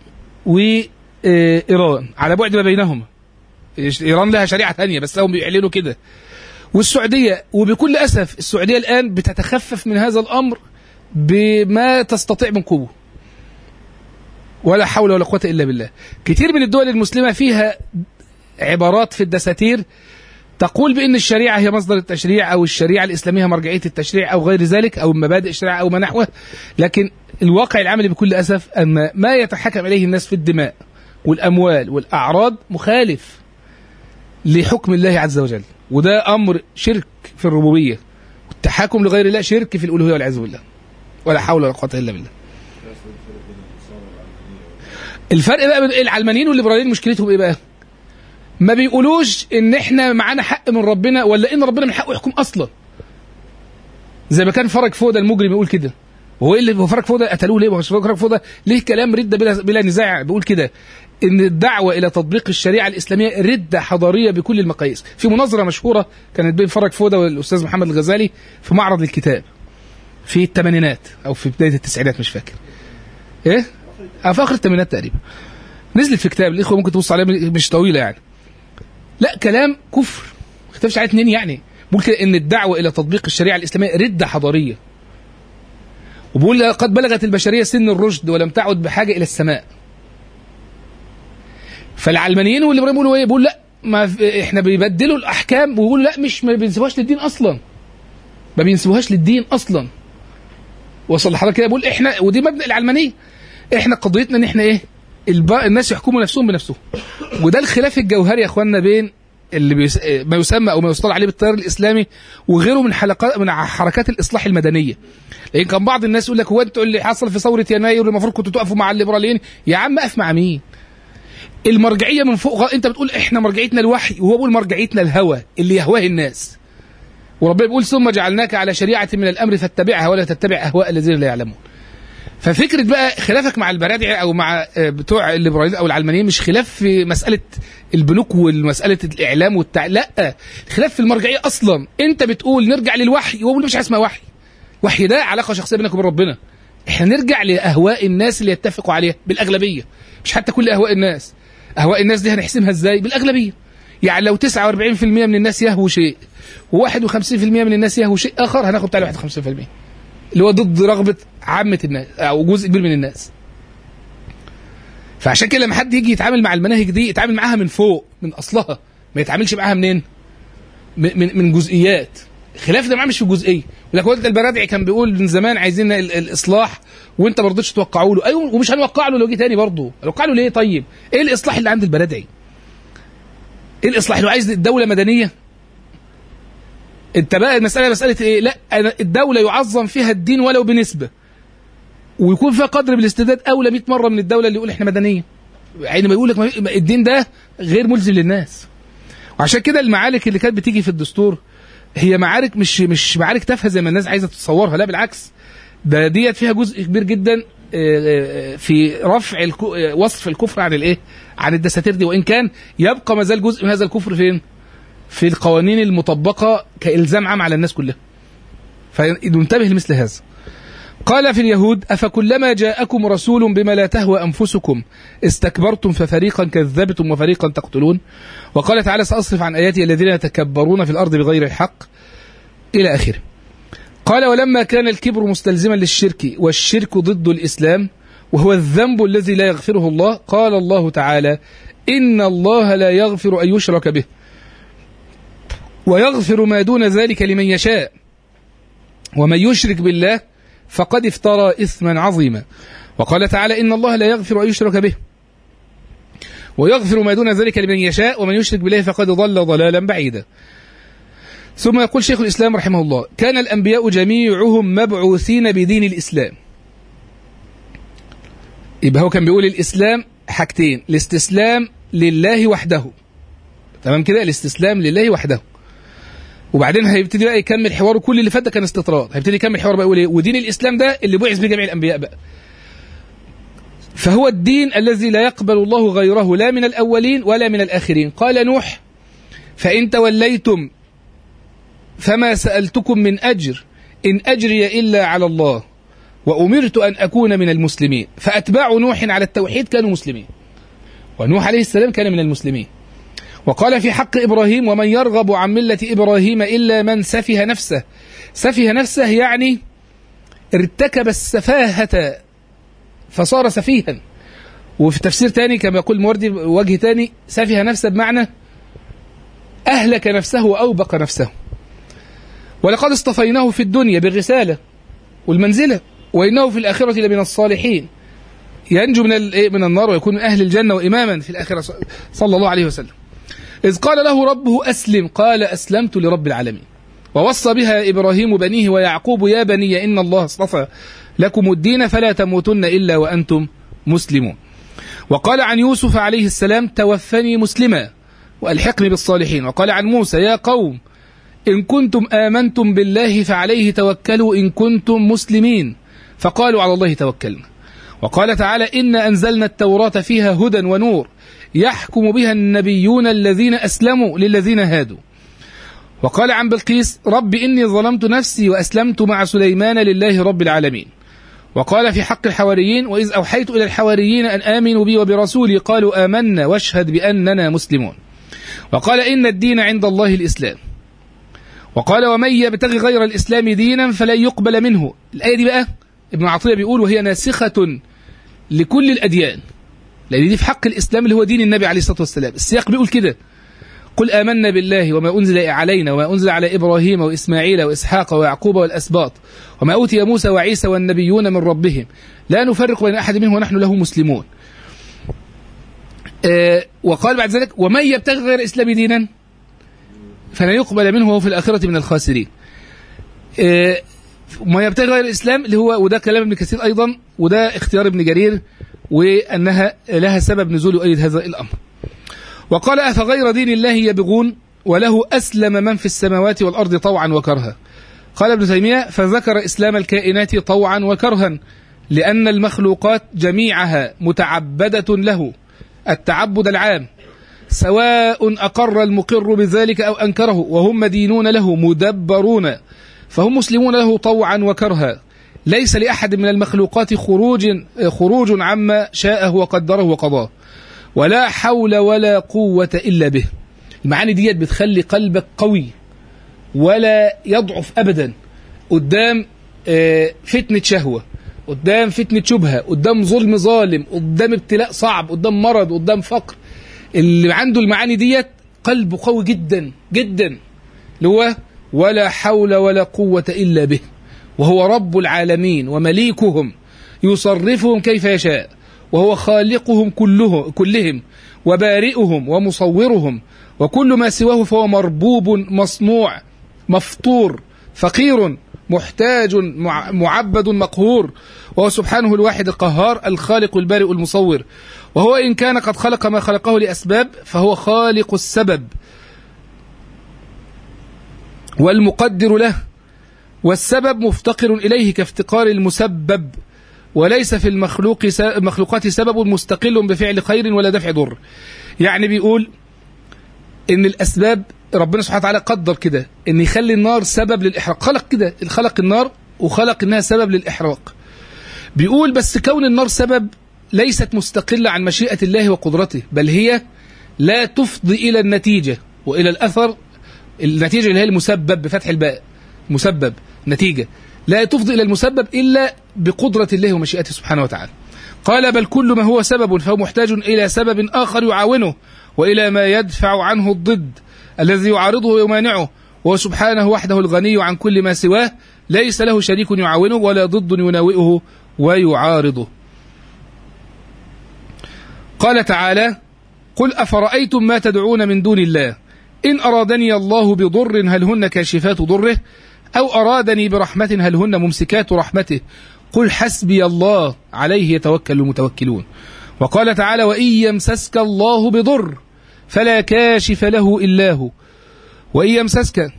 Speaker 1: وإيران، على بعد ما بينهما. إيران لها شريعة ثانية بس هم بيعلنوا كده. والسعودية، وبكل أسف السعودية الآن بتتخفف من هذا الأمر بما تستطيع من قوة، ولا حول ولا قوة إلا بالله. كتير من الدول المسلمة فيها عبارات في الدساتير تقول بأن الشريعة هي مصدر التشريع، أو الشريعة الإسلامية مرجعية التشريع، أو غير ذلك، أو مبادئ الشريعة أو ما نحوه. لكن الواقع العملي بكل أسف أن ما يتحكم إليه الناس في الدماء والأموال والأعراض مخالف لحكم الله عز وجل، وده أمر شرك في الربوبية. والتحاكم لغير الله شرك في الألوهية والعياذ بالله، ولا حول ولا قوة إلا بالله. الفرق بقى بين العلمانيين والليبراليين مشكلتهم إيه بقى؟ ما بيقولوش ان احنا معانا حق من ربنا، ولا ان ربنا من حقه يحكم اصلا. زي ما كان فرج فودة المجرم يقول كده. وهو ايه اللي هو فرج فودة قتلوه ليه؟ فرج فودة ليه كلام ردة بلا نزاع، بيقول كده ان الدعوة الى تطبيق الشريعة الاسلامية ردة حضارية بكل المقاييس. في مناظرة مشهورة كانت بين فرج فودة والاستاذ محمد الغزالي في معرض الكتاب في الثمانينات او في بداية التسعينات، مش فاكر ايه، في اخر الثمانينات تقريبا. نزلت في كتاب، الاخوة ممكن تبص عليها، مش طويلة يعني. لا كلام كفر، ما اختلفش عليه 2 يعني. بيقول كده ان الدعوه الى تطبيق الشريعه الاسلاميه رده حضاريه، وبيقول قد بلغت البشريه سن الرشد ولم تعد بحاجه الى السماء. فالعلمانيين والليبراليين بيقولوا ايه؟ بيقول لا، ما احنا بيبدلوا الاحكام، ويقولوا لا مش ما بينسبوهاش للدين اصلا، ما بينسبوهاش للدين اصلا. وصل لحضرتك كده؟ بيقول احنا، ودي مبدا العلمانيه، احنا قضيتنا ان احنا ايه؟ الناس يحكموا نفسهم بنفسهم. وده الخلاف الجوهري يا اخواننا بين اللي ما يسمى او ما يصطلح عليه بالتيار الاسلامي وغيره من حركات الاصلاح المدنيه. لان كان بعض الناس يقول لك هو انتوا اللي حصل في ثوره يناير المفروض كنتوا تقفوا مع الليبراليين. يا عم اقف مع مين؟ المرجعيه من فوق. انت بتقول احنا مرجعيتنا الوحي، وهو بيقول مرجعيتنا الهوى اللي يهواه الناس. وربنا بيقول ثم جعلناك على شريعه من الامر فاتبعها ولا تتبع اهواء الذين لا يعلمون. ففكرة بقى خلافك مع البرادعي أو مع بتوع الليبراليين أو العلمانيين مش خلاف في مسألة البنوك والمسألة الإعلام لا، خلاف في المرجعية أصلا. أنت بتقول نرجع للوحي، وهو بيقول مش اسمها وحي. وحي ده علاقة شخصية بينك وبين ربنا. إحنا نرجع لأهواء الناس اللي يتفقوا عليها بالأغلبية، مش حتى كل أهواء الناس. أهواء الناس دي هنحسمها إزاي؟ بالأغلبية. يعني لو 49% من الناس يهووا شيء و51% من الناس يهوى شيء آخر، هناخد بتاع 51% اللي هو ضد رغبة عامة الناس أو جزء كبير من الناس. فعشان كده لما حد يجي يتعامل مع المناهج دي يتعامل معاها من فوق من أصلها، ما يتعاملش معاها منين؟ من جزئيات. خلاف ده معاه مش في جزئية. ولكن والد البرادعي كان بيقول من زمان عايزين الإصلاح وأنت ما رضيتش توقعوا له. أيوه، ومش هنوقع له لو جه تاني برضه. هنوقع له ليه طيب؟ إيه الإصلاح اللي عند البرادعي؟ إيه الإصلاح اللي عايز الدولة مدنية؟ أنت بقى المسألة مسألة إيه؟ لا، الدولة يعظم فيها الدين ولو بنسبة، ويكون فيها قدر بالاستبداد أولى 100 مرة من الدولة اللي يقول إحنا مدنية. يعني ما يقول لك الدين ده غير ملزم للناس. وعشان كده المعارك اللي كانت بتيجي في الدستور هي معارك مش معارك تافهه زي ما الناس عايزه تتصورها، لا بالعكس، ده ديت فيها جزء كبير جدا في رفع وصف الكفر عن الايه؟ عن الدساتير دي، وان كان يبقى ما زال جزء من هذا الكفر فين؟ في القوانين المطبقه كالزام عام على الناس كلها. فننتبه لمثل هذا. قال في اليهود: أفكلما جاءكم رسول بما لا تهوى أنفسكم استكبرتم ففريقا كذبتم وفريقا تقتلون. وقال تعالى: سأصرف عن آياتي الذين يتكبرون في الأرض بغير الحق، إلى آخره. قال: ولما كان الكبر مستلزما للشرك والشرك ضد الإسلام وهو الذنب الذي لا يغفره الله، قال الله تعالى: إن الله لا يغفر أن يشرك به ويغفر ما دون ذلك لمن يشاء ومن يشرك بالله فقد افترى إثما عظيما. وقال تعالى: إن الله لا يغفر أن يشرك به ويغفر ما دون ذلك لمن يشاء ومن يشرك بالله فقد ضل ضلالا بعيدا. ثم يقول شيخ الإسلام رحمه الله: كان الأنبياء جميعهم مبعوثين بدين الإسلام. يبقى هو كان بيقول الإسلام حاجتين: الاستسلام لله وحده، تمام كده، الاستسلام لله وحده. وبعدين هيبتدي بقى يكمل حواره، كل اللي فات ده كان استطراد، هيبتدي يكمل حواره بقى يقول ايه؟ ودين الإسلام ده اللي بعث به جميع الأنبياء بقى، فهو الدين الذي لا يقبل الله غيره لا من الأولين ولا من الآخرين. قال نوح: فإن توليتم فما سألتكم من أجر إن أجري إلا على الله وأمرت أن أكون من المسلمين. فأتباع نوح على التوحيد كانوا مسلمين، ونوح عليه السلام كان من المسلمين. وقال في حق إبراهيم: ومن يرغب عن ملة إبراهيم إلا من سفه نفسه. سفه نفسه يعني ارتكب السفاهة فصار سفيها. وفي تفسير تاني كما يقول الموردي وجه تاني: سفه نفسه بمعنى أهلك نفسه وأوبق نفسه. ولقد اصطفيناه في الدنيا بالرسالة والمنزلة وإنه في الآخرة لمن الصالحين، ينجو من النار ويكون من أهل الجنة وإماما في الآخرة، صلى الله عليه وسلم. إذ قال له ربه أسلم قال أسلمت لرب العالمين. ووصى بها إبراهيم بنيه ويعقوب: يا بني إن الله اصطفى لكم الدين فلا تموتن إلا وأنتم مسلمون. وقال عن يوسف عليه السلام: توفني مسلما وألحقني بالصالحين. وقال عن موسى: يا قوم إن كنتم آمنتم بالله فعليه توكلوا إن كنتم مسلمين، فقالوا على الله توكلنا. وقال تعالى: إنا أنزلنا التوراة فيها هدى ونور يحكم بها النبيون الذين أسلموا للذين هادوا. وقال عن بلقيس: رب إني ظلمت نفسي وأسلمت مع سليمان لله رب العالمين. وقال في حق الحواريين: وإذ أوحيت إلى الحواريين أن آمنوا بي وبرسولي قالوا آمنا واشهد بأننا مسلمون. وقال: إن الدين عند الله الإسلام. وقال: ومن يبتغي غير الإسلام دينا فلن يقبل منه. الآية دي بقى ابن عطية بيقول وهي ناسخة لكل الأديان، لأن دي في حق الإسلام اللي هو دين النبي عليه الصلاة والسلام. السياق بيقول كده: قل آمنا بالله وما أنزل علينا وما أنزل على إبراهيم وإسماعيل وإسحاق ويعقوب والأسباط وما أوتي موسى وعيسى والنبيون من ربهم لا نفرق بين أحد منهم ونحن له مسلمون. وقال بعد ذلك: ومن يبتغي غير الإسلام دينا فلن يقبل منه وهو في الآخرة من الخاسرين. ما يبتغي غير الإسلام اللي هو، وده كلام ابن كثير أيضا، وده اختيار ابن جرير، وأنها لها سبب نزول يؤيد هذا الأمر. وقال: أفغير دين الله يبغون وله أسلم من في السماوات والأرض طوعا وكرها. قال ابن تيمية: فذكر إسلام الكائنات طوعا وكرها لأن المخلوقات جميعها متعبدة له التعبد العام، سواء أقر المقر بذلك أو أنكره، وهم مدينون له مدبرون، فهم مسلمون له طوعا وكرها. ليس لأحد من المخلوقات خروج عما شاءه وقدره وقضاه، ولا حول ولا قوة إلا به. المعاني ديت بتخلي قلبك قوي ولا يضعف أبدا قدام فتنة شهوة، قدام فتنة شبهة، قدام ظلم ظالم، قدام ابتلاء صعب، قدام مرض، قدام فقر. اللي عنده المعاني ديت قلبه قوي جدا جدا، اللي هو ولا حول ولا قوة إلا به، وهو رب العالمين ومليكهم يصرفهم كيف يشاء، وهو خالقهم كلهم وبارئهم ومصورهم، وكل ما سواه فهو مربوب مصنوع مفطور فقير محتاج معبد مقهور، وهو سبحانه الواحد القهار الخالق البارئ المصور. وهو إن كان قد خلق ما خلقه لأسباب فهو خالق السبب والمقدر له، والسبب مفتقر إليه كافتقار المسبب، وليس في المخلوقات سبب مستقل بفعل خير ولا دفع ضر. يعني بيقول إن الأسباب ربنا سبحانه وتعالى قدر كده إن يخلي النار سبب للإحراق، خلق كده، خلق النار وخلق إنها سبب للإحراق. بيقول بس كون النار سبب ليست مستقلة عن مشيئة الله وقدرته، بل هي لا تفضي إلى النتيجة وإلى الأثر. النتيجة اللي هي المسبب بفتح الباء، مسبب نتيجة، لا تفضي إلى المسبب إلا بقدرة الله ومشيئته سبحانه وتعالى. قال بل كل ما هو سبب فهو محتاج إلى سبب آخر يعاونه، وإلى ما يدفع عنه الضد الذي يعارضه ويمانعه، وهو سبحانه وحده الغني عن كل ما سواه، ليس له شريك يعاونه ولا ضد يناوئه ويعارضه. قال تعالى قل أفرأيتم ما تدعون من دون الله إن أرادني الله بضر هل هن كاشفات ضره أو أرادني برحمة هل هن ممسكات رحمته قل حسبي الله عليه يتوكل المتوكلون. وقال تعالى وإن يمسسك الله بضر فلا كاشف له إلا هو وإن يمسسك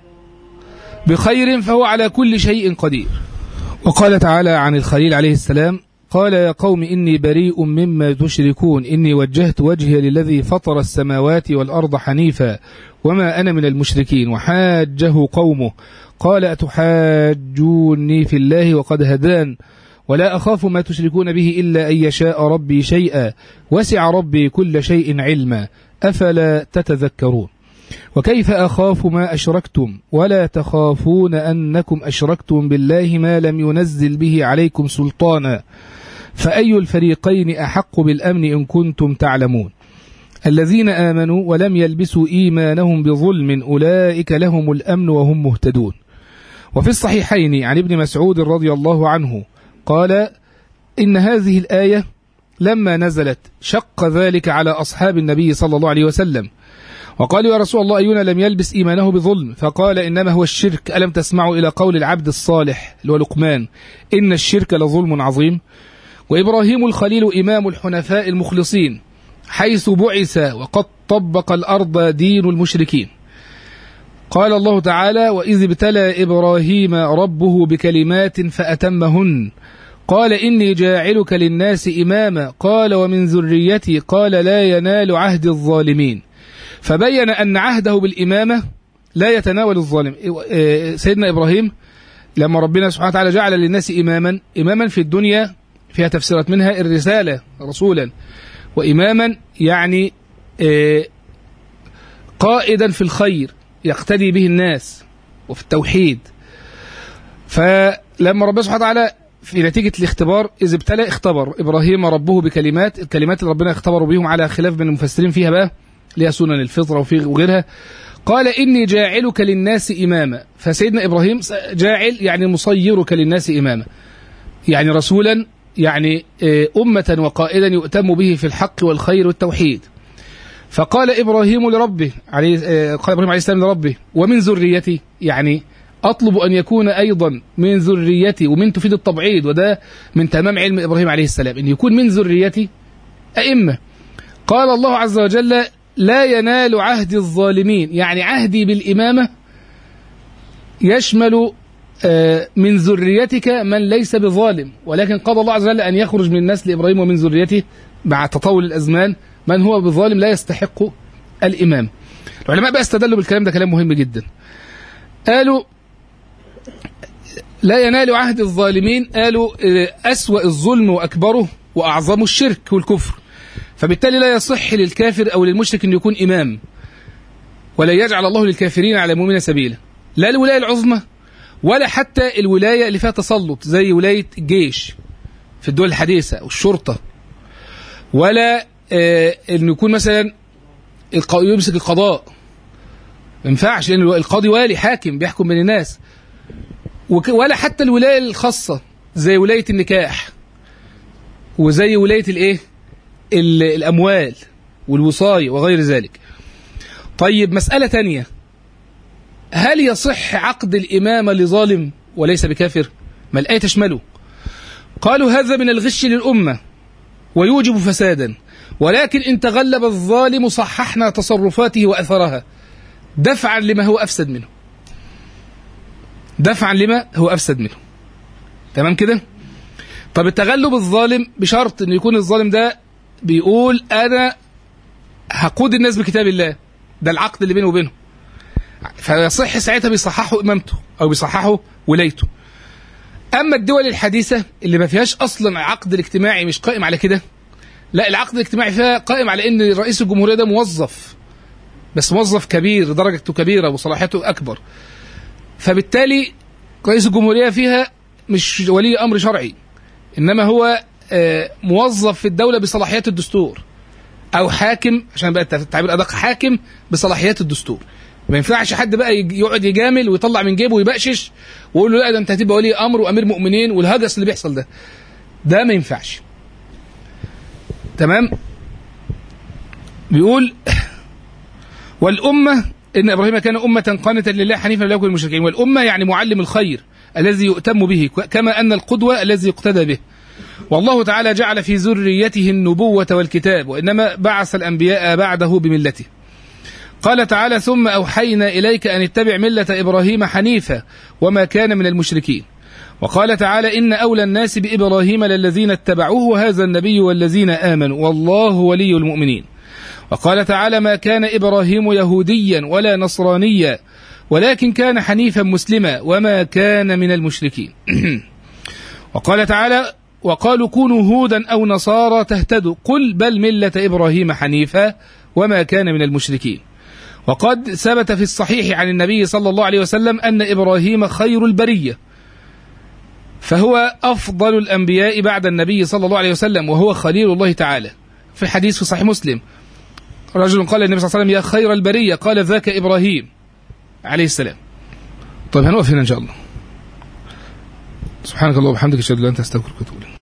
Speaker 1: بخير فهو على كل شيء قدير. وقال تعالى عن الخليل عليه السلام قال يا قوم إني بريء مما تشركون إني وجهت وجهي للذي فطر السماوات والأرض حنيفا وما أنا من المشركين. وحاجه قومه قال أتحاجوني في الله وقد هدان ولا أخاف ما تشركون به إلا أن يشاء ربي شيئا وسع ربي كل شيء علما أفلا تتذكرون. وكيف أخاف ما أشركتم ولا تخافون أنكم أشركتم بالله ما لم ينزل به عليكم سلطانا فأي الفريقين أحق بالأمن إن كنتم تعلمون. الذين آمنوا ولم يلبسوا إيمانهم بظلم أولئك لهم الأمن وهم مهتدون. وفي الصحيحين عن ابن مسعود رضي الله عنه قال إن هذه الآية لما نزلت شق ذلك على أصحاب النبي صلى الله عليه وسلم وقالوا يا رسول الله أينا لم يلبس إيمانه بظلم فقال إنما هو الشرك ألم تسمعوا إلى قول العبد الصالح اللي هو لقمان إن الشرك لظلم عظيم. وإبراهيم الخليل إمام الحنفاء المخلصين حيث بعث وقد طبق الأرض دين المشركين. قال الله تعالى وإذ ابتلى إبراهيم ربه بكلمات فأتمهن قال إني جاعلك للناس إماما قال ومن ذريتي قال لا ينال عهد الظالمين. فبين أن عهده بالإمامة لا يتناول الظالم. سيدنا إبراهيم لما ربنا سبحانه وتعالى جعل للناس إماما في الدنيا فيها تفسيرات منها الرسالة رسولا، وإماما يعني قائدا في الخير يقتدي به الناس وفي التوحيد. فلما ربنا سبحانه وتعالى في نتيجة الاختبار إذ ابتلى اختبر إبراهيم ربه بكلمات، الكلمات اللي ربنا اختبروا بهم على خلاف بين المفسرين فيها بقى ليها سنن الفطرة وغيرها. قال إني جاعلك للناس إماما، فسيدنا إبراهيم جاعل يعني مصيرك للناس إماما يعني رسولا يعني أمة وقائدا يؤتم به في الحق والخير والتوحيد. فقال إبراهيم لربه قال إبراهيم عليه السلام لربه ومن ذريتي يعني أطلب أن يكون أيضا من ذريتي، ومن تفيد التبعيد وده من تمام علم إبراهيم عليه السلام أن يكون من ذريتي أئمة. قال الله عز وجل لا ينال عهد الظالمين يعني عهدي بالإمامة يشمل من ذريتك من ليس بظالم، ولكن قضى الله عز وجل أن يخرج من نسل إبراهيم ومن ذريته مع تطول الأزمان من هو بظالم لا يستحق الإمام. العلماء بقى استدلوا بالكلام ده كلام مهم جدا. قالوا لا ينال عهد الظالمين، قالوا أسوأ الظلم وأكبره وأعظم الشرك والكفر، فبالتالي لا يصح للكافر أو للمشرك أن يكون إمام ولا يجعل الله للكافرين على المؤمنين سبيلا. لا الولاية العظمى ولا حتى الولاية اللي فيها تسلط زي ولاية الجيش في الدول الحديثة والشرطة، ولا انه يكون مثلا يمسك القضاء، ما ينفعش لان القاضي والي حاكم بيحكم بين الناس، ولا حتى الولاية الخاصة زي ولاية النكاح وزي ولاية الايه الاموال والوصاية وغير ذلك. طيب مسألة تانية، هل يصح عقد الإمامة لظالم وليس بكافر؟ ما الآية تشمله. قالوا هذا من الغش للأمة ويوجب فسادا، ولكن إن تغلب الظالم صححنا تصرفاته وأثرها دفعا لما هو أفسد منه، دفعا لما هو أفسد منه. تمام كده؟ طب التغلب الظالم بشرط أن يكون الظالم ده بيقول أنا هقود الناس بكتاب الله، ده العقد اللي بينه وبينه، فيصح ساعتها بيصححوا إمامته أو بيصححوا ولايته. أما الدول الحديثة اللي ما فيهاش أصلا عقد الاجتماعي مش قائم على كده، لا العقد الاجتماعي فيها قائم على أن رئيس الجمهورية ده موظف، بس موظف كبير درجته كبيرة وصلاحيته أكبر، فبالتالي رئيس الجمهورية فيها مش ولي أمر شرعي، إنما هو موظف في الدولة بصلاحيات الدستور، أو حاكم عشان بقى التعبير أدق، حاكم بصلاحيات الدستور. ما ينفعش حد بقى يقعد يجامل ويطلع من جيبه ويبقشش ويقول له لا ده انت هتبقى ولي امر وامير مؤمنين والهجس اللي بيحصل ده ما ينفعش. تمام. بيقول والأمة إن إبراهيم كان أمة قانتا لله حنيفا لا يكن من المشركين. والأمة يعني معلم الخير الذي يؤتم به، كما أن القدوة الذي يقتدى به. والله تعالى جعل في ذريته النبوة والكتاب، وإنما بعث الأنبياء بعده بملته. قال تعالى ثم أوحينا إليك أن اتبع ملة إبراهيم حنيفا وما كان من المشركين. وقال تعالى إن أولى الناس بإبراهيم للذين اتبعوه هذا النبي والذين آمنوا والله ولي المؤمنين. وقال تعالى ما كان إبراهيم يهوديا ولا نصرانيا ولكن كان حنيفا مسلما وما كان من المشركين. وقال تعالى وقالوا كونوا هودا أو نصارى تهتدوا قل بل ملة إبراهيم حنيفا وما كان من المشركين. وقد ثبت في الصحيح عن النبي صلى الله عليه وسلم أن إبراهيم خير البرية، فهو أفضل الأنبياء بعد النبي صلى الله عليه وسلم، وهو خليل الله تعالى. في حديث في صحيح مسلم رجل قال للنبي صلى الله عليه وسلم يا خير البرية، قال ذاك إبراهيم عليه السلام. طيب هنقف هنا إن شاء الله. سبحانك اللهم وبحمدك أشهد أن لا إله إلا أنت أستغفرك وأتوب إليك.